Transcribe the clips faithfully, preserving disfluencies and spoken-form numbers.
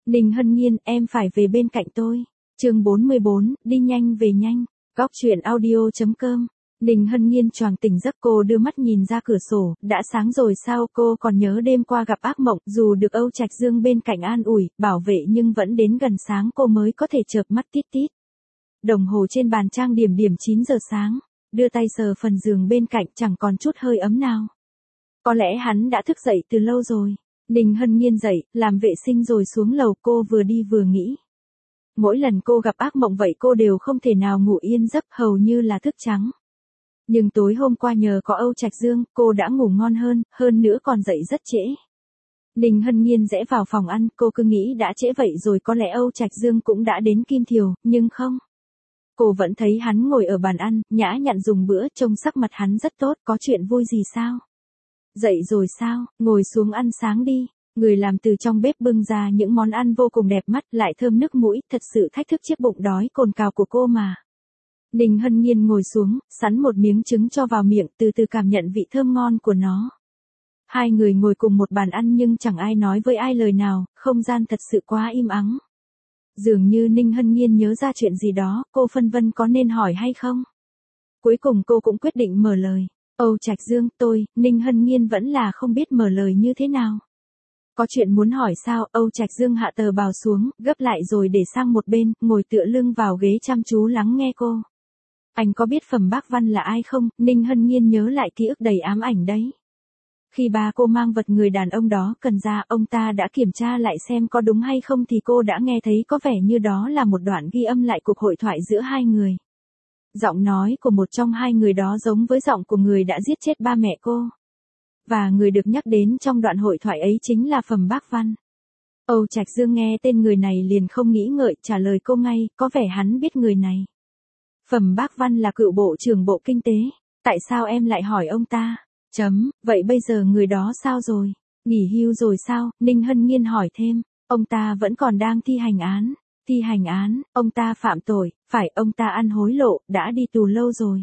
Ninh Hân Nhiên, em phải về bên cạnh tôi. Chương bốn mươi bốn, đi nhanh về nhanh. Góc truyện audio chấm com. Ninh Hân Nhiên choàng tỉnh giấc, cô đưa mắt nhìn ra cửa sổ, đã sáng rồi sao? Cô còn nhớ đêm qua gặp ác mộng, dù được Âu Trạch Dương bên cạnh an ủi, bảo vệ nhưng vẫn đến gần sáng cô mới có thể chợp mắt tít tít. Đồng hồ trên bàn trang điểm điểm chín giờ sáng, đưa tay sờ phần giường bên cạnh chẳng còn chút hơi ấm nào. Có lẽ hắn đã thức dậy từ lâu rồi. Ninh Hân Nhiên dậy, làm vệ sinh rồi xuống lầu, cô vừa đi vừa nghĩ. Mỗi lần cô gặp ác mộng vậy cô đều không thể nào ngủ yên giấc, hầu như là thức trắng. Nhưng tối hôm qua nhờ có Âu Trạch Dương, cô đã ngủ ngon hơn, hơn nữa còn dậy rất trễ. Ninh Hân Nhiên rẽ vào phòng ăn, cô cứ nghĩ đã trễ vậy rồi có lẽ Âu Trạch Dương cũng đã đến Kim Thiều, nhưng không. Cô vẫn thấy hắn ngồi ở bàn ăn, nhã nhặn dùng bữa, trông sắc mặt hắn rất tốt, có chuyện vui gì sao? Dậy rồi sao, ngồi xuống ăn sáng đi. Người làm từ trong bếp bưng ra những món ăn vô cùng đẹp mắt, lại thơm nức mũi, thật sự thách thức chiếc bụng đói cồn cào của cô mà. Ninh Hân Nhiên ngồi xuống, sắn một miếng trứng cho vào miệng, từ từ cảm nhận vị thơm ngon của nó. Hai người ngồi cùng một bàn ăn nhưng chẳng ai nói với ai lời nào, không gian thật sự quá im ắng. Dường như Ninh Hân Nhiên nhớ ra chuyện gì đó, cô phân vân có nên hỏi hay không. Cuối cùng cô cũng quyết định mở lời. Âu Trạch Dương, tôi, Ninh Hân Nhiên vẫn là không biết mở lời như thế nào. Có chuyện muốn hỏi sao? Âu Trạch Dương hạ tờ bào xuống, gấp lại rồi để sang một bên, ngồi tựa lưng vào ghế chăm chú lắng nghe cô. Anh có biết Phẩm Bác Văn là ai không? Ninh Hân Nhiên nhớ lại ký ức đầy ám ảnh đấy. Khi ba cô mang vật người đàn ông đó cần ra, ông ta đã kiểm tra lại xem có đúng hay không thì cô đã nghe thấy có vẻ như đó là một đoạn ghi âm lại cuộc hội thoại giữa hai người. Giọng nói của một trong hai người đó giống với giọng của người đã giết chết ba mẹ cô. Và người được nhắc đến trong đoạn hội thoại ấy chính là Phẩm Bác Văn. Âu Trạch Dương nghe tên người này liền không nghĩ ngợi, trả lời cô ngay, có vẻ hắn biết người này. Phẩm Bác Văn là cựu Bộ trưởng Bộ Kinh tế. Tại sao em lại hỏi ông ta? Chấm, vậy bây giờ người đó sao rồi? Nghỉ hưu rồi sao? Ninh Hân Nhiên hỏi thêm. Ông ta vẫn còn đang thi hành án. Thi hành án, ông ta phạm tội, phải, ông ta ăn hối lộ, đã đi tù lâu rồi.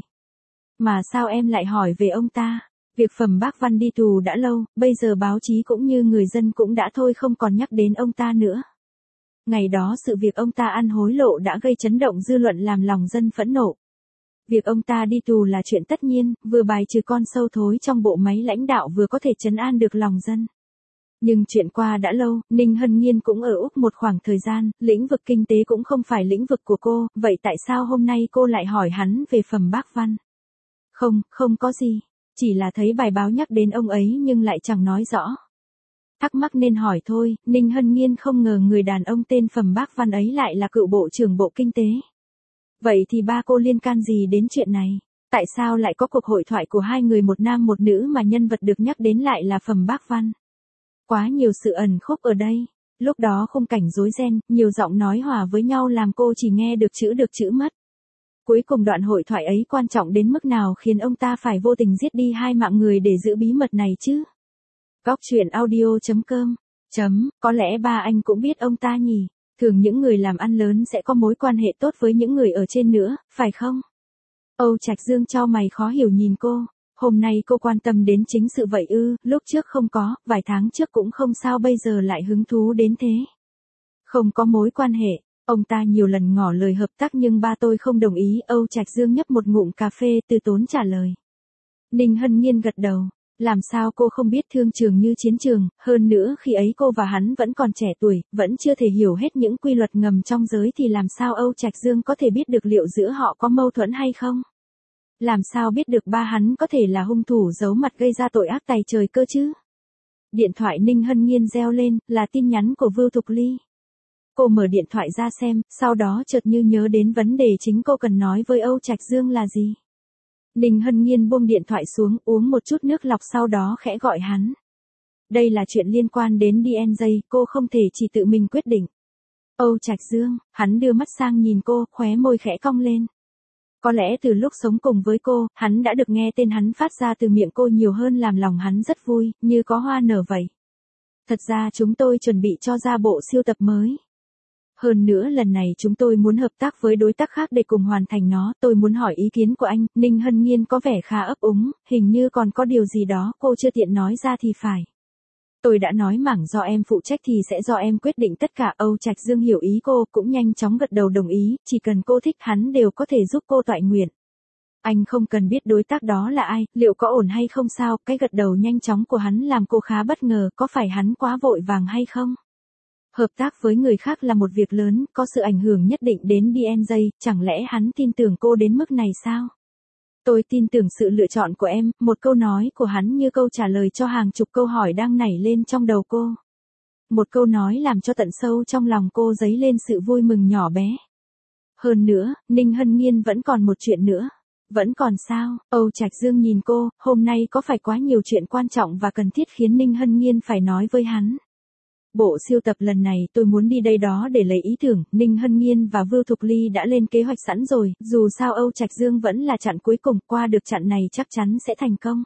Mà sao em lại hỏi về ông ta? Việc Phẩm Bác Văn đi tù đã lâu, bây giờ báo chí cũng như người dân cũng đã thôi không còn nhắc đến ông ta nữa. Ngày đó sự việc ông ta ăn hối lộ đã gây chấn động dư luận làm lòng dân phẫn nộ. Việc ông ta đi tù là chuyện tất nhiên, vừa bài trừ con sâu thối trong bộ máy lãnh đạo vừa có thể trấn an được lòng dân. Nhưng chuyện qua đã lâu, Ninh Hân Nhiên cũng ở Úc một khoảng thời gian, lĩnh vực kinh tế cũng không phải lĩnh vực của cô, vậy tại sao hôm nay cô lại hỏi hắn về Phẩm Bác Văn? Không, không có gì, chỉ là thấy bài báo nhắc đến ông ấy nhưng lại chẳng nói rõ. Thắc mắc nên hỏi thôi, Ninh Hân Nhiên không ngờ người đàn ông tên Phẩm Bác Văn ấy lại là cựu Bộ trưởng Bộ Kinh tế. Vậy thì ba cô liên can gì đến chuyện này? Tại sao lại có cuộc hội thoại của hai người một nam một nữ mà nhân vật được nhắc đến lại là Phẩm Bác Văn? Quá nhiều sự ẩn khúc ở đây. Lúc đó khung cảnh rối ren, nhiều giọng nói hòa với nhau làm cô chỉ nghe được chữ được chữ mất. Cuối cùng đoạn hội thoại ấy quan trọng đến mức nào khiến ông ta phải vô tình giết đi hai mạng người để giữ bí mật này chứ? Góc truyện audio chấm com. Chấm, có lẽ ba anh cũng biết ông ta nhỉ? Thường những người làm ăn lớn sẽ có mối quan hệ tốt với những người ở trên nữa, phải không? Âu Trạch Dương chau mày khó hiểu nhìn cô. Hôm nay cô quan tâm đến chính sự vậy ư? Lúc trước không có, vài tháng trước cũng không sao, bây giờ lại hứng thú đến thế. Không có mối quan hệ. Ông ta nhiều lần ngỏ lời hợp tác nhưng ba tôi không đồng ý. Âu Trạch Dương nhấp một ngụm cà phê từ tốn trả lời. Ninh Hân Nhiên gật đầu. Làm sao cô không biết thương trường như chiến trường, hơn nữa khi ấy cô và hắn vẫn còn trẻ tuổi, vẫn chưa thể hiểu hết những quy luật ngầm trong giới thì làm sao Âu Trạch Dương có thể biết được liệu giữa họ có mâu thuẫn hay không? Làm sao biết được ba hắn có thể là hung thủ giấu mặt gây ra tội ác tày trời cơ chứ? Điện thoại Ninh Hân Nhiên reo lên, là tin nhắn của Vưu Thục Ly. Cô mở điện thoại ra xem, sau đó chợt như nhớ đến vấn đề chính cô cần nói với Âu Trạch Dương là gì. Ninh Hân Nhiên buông điện thoại xuống, uống một chút nước lọc sau đó khẽ gọi hắn. Đây là chuyện liên quan đến đê en gi, cô không thể chỉ tự mình quyết định. Âu Trạch Dương, hắn đưa mắt sang nhìn cô, khóe môi khẽ cong lên. Có lẽ từ lúc sống cùng với cô, hắn đã được nghe tên hắn phát ra từ miệng cô nhiều hơn làm lòng hắn rất vui, như có hoa nở vậy. Thật ra chúng tôi chuẩn bị cho ra bộ siêu tập mới. Hơn nữa lần này chúng tôi muốn hợp tác với đối tác khác để cùng hoàn thành nó, tôi muốn hỏi ý kiến của anh. Ninh Hân Nhiên có vẻ khá ấp úng, hình như còn có điều gì đó cô chưa tiện nói ra thì phải. Tôi đã nói mảng do em phụ trách thì sẽ do em quyết định tất cả. Âu Trạch Dương hiểu ý cô, cũng nhanh chóng gật đầu đồng ý, chỉ cần cô thích hắn đều có thể giúp cô toại nguyện. Anh không cần biết đối tác đó là ai, liệu có ổn hay không sao, cái gật đầu nhanh chóng của hắn làm cô khá bất ngờ, có phải hắn quá vội vàng hay không? Hợp tác với người khác là một việc lớn, có sự ảnh hưởng nhất định đến đê en gi, chẳng lẽ hắn tin tưởng cô đến mức này sao? Tôi tin tưởng sự lựa chọn của em, một câu nói của hắn như câu trả lời cho hàng chục câu hỏi đang nảy lên trong đầu cô. Một câu nói làm cho tận sâu trong lòng cô dấy lên sự vui mừng nhỏ bé. Hơn nữa, Ninh Hân Nhiên vẫn còn một chuyện nữa. Vẫn còn sao? Âu Trạch Dương nhìn cô, hôm nay có phải quá nhiều chuyện quan trọng và cần thiết khiến Ninh Hân Nhiên phải nói với hắn. Bộ siêu tập lần này tôi muốn đi đây đó để lấy ý tưởng, Ninh Hân Nhiên và Vưu Thục Ly đã lên kế hoạch sẵn rồi, dù sao Âu Trạch Dương vẫn là chặn cuối cùng, qua được chặn này chắc chắn sẽ thành công.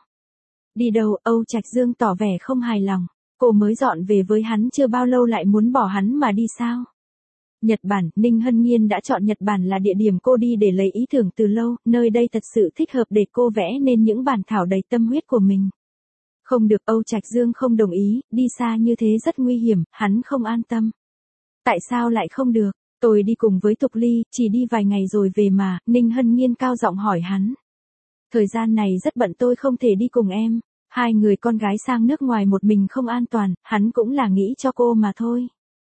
Đi đâu? Âu Trạch Dương tỏ vẻ không hài lòng, cô mới dọn về với hắn chưa bao lâu lại muốn bỏ hắn mà đi sao? Nhật Bản, Ninh Hân Nhiên đã chọn Nhật Bản là địa điểm cô đi để lấy ý tưởng từ lâu, nơi đây thật sự thích hợp để cô vẽ nên những bản thảo đầy tâm huyết của mình. Không được, Âu Trạch Dương không đồng ý, đi xa như thế rất nguy hiểm, hắn không an tâm. Tại sao lại không được? Tôi đi cùng với Thục Ly, chỉ đi vài ngày rồi về mà, Ninh Hân Nhiên cao giọng hỏi hắn. Thời gian này rất bận tôi không thể đi cùng em, hai người con gái sang nước ngoài một mình không an toàn, hắn cũng là nghĩ cho cô mà thôi.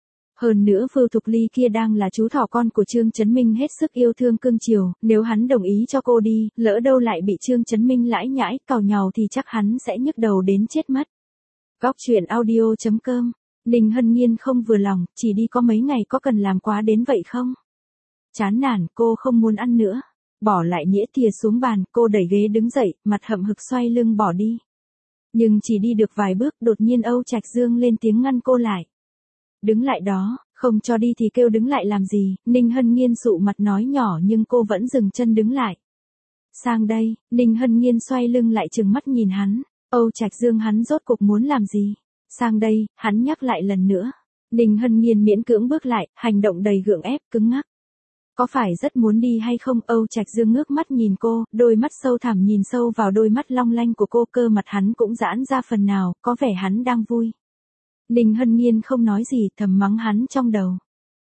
Hơn nữa Vưu Thục Ly kia đang là chú thỏ con của Trương Chấn Minh hết sức yêu thương cưng chiều, nếu hắn đồng ý cho cô đi, lỡ đâu lại bị Trương Chấn Minh lãi nhãi, càu nhàu thì chắc hắn sẽ nhức đầu đến chết mất. Góc truyện audio chấm com. Ninh Hân Nhiên không vừa lòng, chỉ đi có mấy ngày có cần làm quá đến vậy không? Chán nản, cô không muốn ăn nữa. Bỏ lại đĩa thìa xuống bàn, cô đẩy ghế đứng dậy, mặt hậm hực xoay lưng bỏ đi. Nhưng chỉ đi được vài bước, đột nhiên Âu Trạch Dương lên tiếng ngăn cô lại. Đứng lại đó, không cho đi thì kêu đứng lại làm gì, Ninh Hân Nhiên sụ mặt nói nhỏ nhưng cô vẫn dừng chân đứng lại. Sang đây, Ninh Hân Nhiên xoay lưng lại trừng mắt nhìn hắn, Âu Trạch Dương hắn rốt cuộc muốn làm gì? Sang đây, hắn nhắc lại lần nữa. Ninh Hân Nhiên miễn cưỡng bước lại, hành động đầy gượng ép, cứng ngắc. Có phải rất muốn đi hay không? Âu Trạch Dương ngước mắt nhìn cô, đôi mắt sâu thẳm nhìn sâu vào đôi mắt long lanh của cô, cơ mặt hắn cũng giãn ra phần nào, có vẻ hắn đang vui. Ninh Hân Nhiên không nói gì, thầm mắng hắn trong đầu.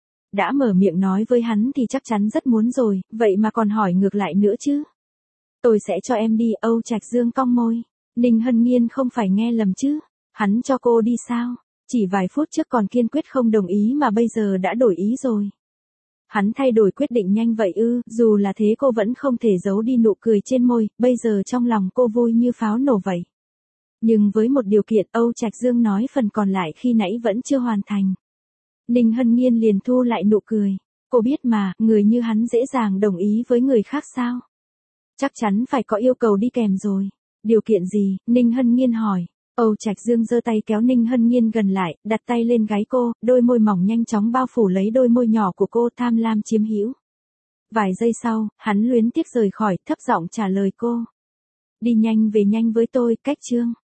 Đã mở miệng nói với hắn thì chắc chắn rất muốn rồi, vậy mà còn hỏi ngược lại nữa chứ. Tôi sẽ cho em đi, Âu Trạch Dương cong môi. Ninh Hân Nhiên không phải nghe lầm chứ, hắn cho cô đi sao? Chỉ vài phút trước còn kiên quyết không đồng ý mà bây giờ đã đổi ý rồi. Hắn thay đổi quyết định nhanh vậy ư? Dù là thế cô vẫn không thể giấu đi nụ cười trên môi, bây giờ trong lòng cô vui như pháo nổ vậy. Nhưng với một điều kiện, Âu Trạch Dương nói phần còn lại khi nãy vẫn chưa hoàn thành. Ninh Hân Nhiên liền thu lại nụ cười. Cô biết mà, người như hắn dễ dàng đồng ý với người khác sao? Chắc chắn phải có yêu cầu đi kèm rồi. Điều kiện gì? Ninh Hân Nhiên hỏi. Âu Trạch Dương giơ tay kéo Ninh Hân Nhiên gần lại, đặt tay lên gáy cô, đôi môi mỏng nhanh chóng bao phủ lấy đôi môi nhỏ của cô, tham lam chiếm hữu. Vài giây sau, hắn luyến tiếc rời khỏi, thấp giọng trả lời cô. Đi nhanh về nhanh với tôi, cách Trương.